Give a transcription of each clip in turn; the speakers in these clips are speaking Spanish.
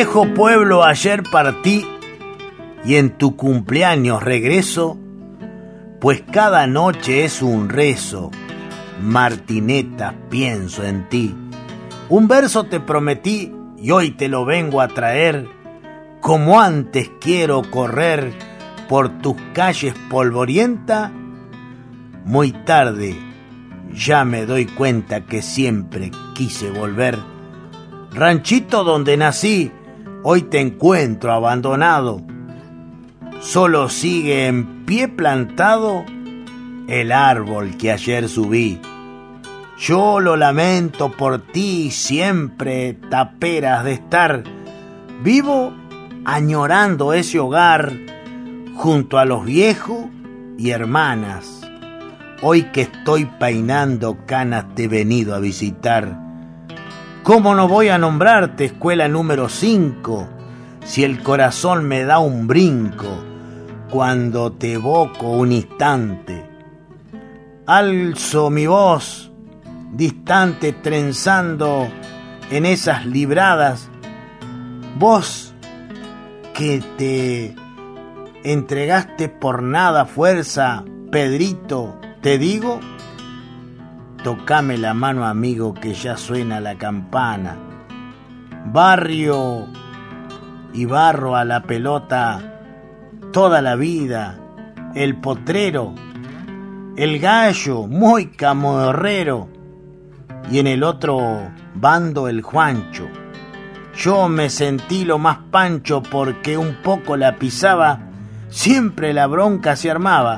viejo pueblo ayer partí y en tu cumpleaños regreso, pues cada noche es un rezo. Martineta, pienso en ti. Un verso te prometí y hoy te lo vengo a traer. Como antes quiero correr por tus calles polvorienta, muy tarde ya me doy cuenta que siempre quise volver. Ranchito donde nací, hoy te encuentro abandonado. Solo sigue en pie plantado el árbol que ayer subí. Yo lo lamento por ti, siempre taperas de estar vivo añorando ese hogar junto a los viejos y hermanas. Hoy que estoy peinando canas te he venido a visitar. ¿Cómo no voy a nombrarte escuela número 5 si el corazón me da un brinco cuando te evoco un instante? Alzo mi voz distante trenzando en esas libradas, vos que te entregaste por nada fuerza, Pedrito, te digo, tocame la mano amigo que ya suena la campana. Barrio y barro a la pelota toda la vida, el potrero, el gallo muy camorrero y en el otro bando el Juancho. Yo me sentí lo más pancho porque un poco la pisaba, siempre la bronca se armaba.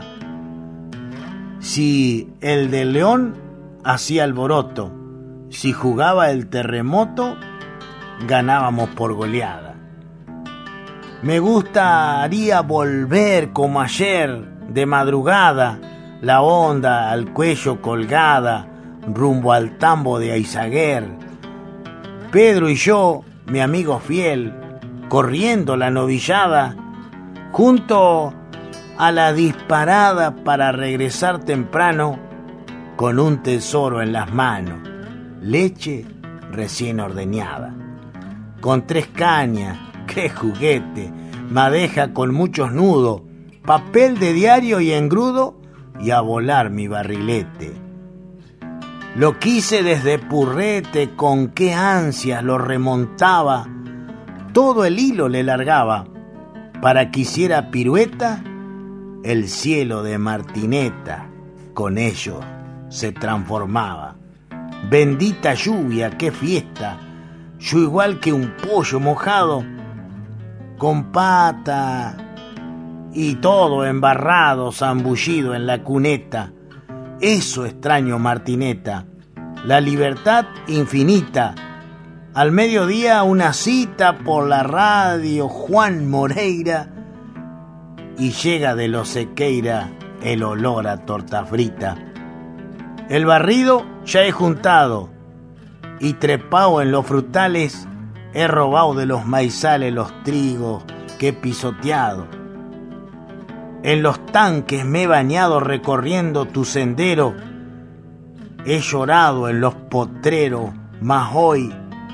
Si el de León hacía alboroto, si jugaba el terremoto, ganábamos por goleada. Me gustaría volver como ayer, de madrugada, la onda al cuello colgada, rumbo al tambo de Aizaguer. Pedro y yo, mi amigo fiel, corriendo la novillada, junto a la disparada para regresar temprano, con un tesoro en las manos, leche recién ordeñada, con 3 cañas, qué juguete, madeja con muchos nudos, papel de diario y engrudo, y a volar mi barrilete. Lo quise desde Purrete, con qué ansias lo remontaba, todo el hilo le largaba, para que hiciera pirueta, el cielo de Martineta, con ello se transformaba. Bendita lluvia, qué fiesta, yo igual que un pollo mojado, con pata y todo embarrado, zambullido en la cuneta. Eso extraño Martineta, la libertad infinita. Al mediodía una cita por la radio Juan Moreira y llega de los Sequeira el olor a torta frita. El barrido ya he juntado y trepado en los frutales he robado de los maizales los trigos que he pisoteado. En los tanques me he bañado recorriendo tu sendero, he llorado en los potreros, mas hoy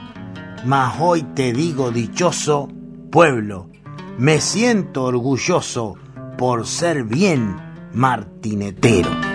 te digo dichoso pueblo, me siento orgulloso por ser bien martinetero.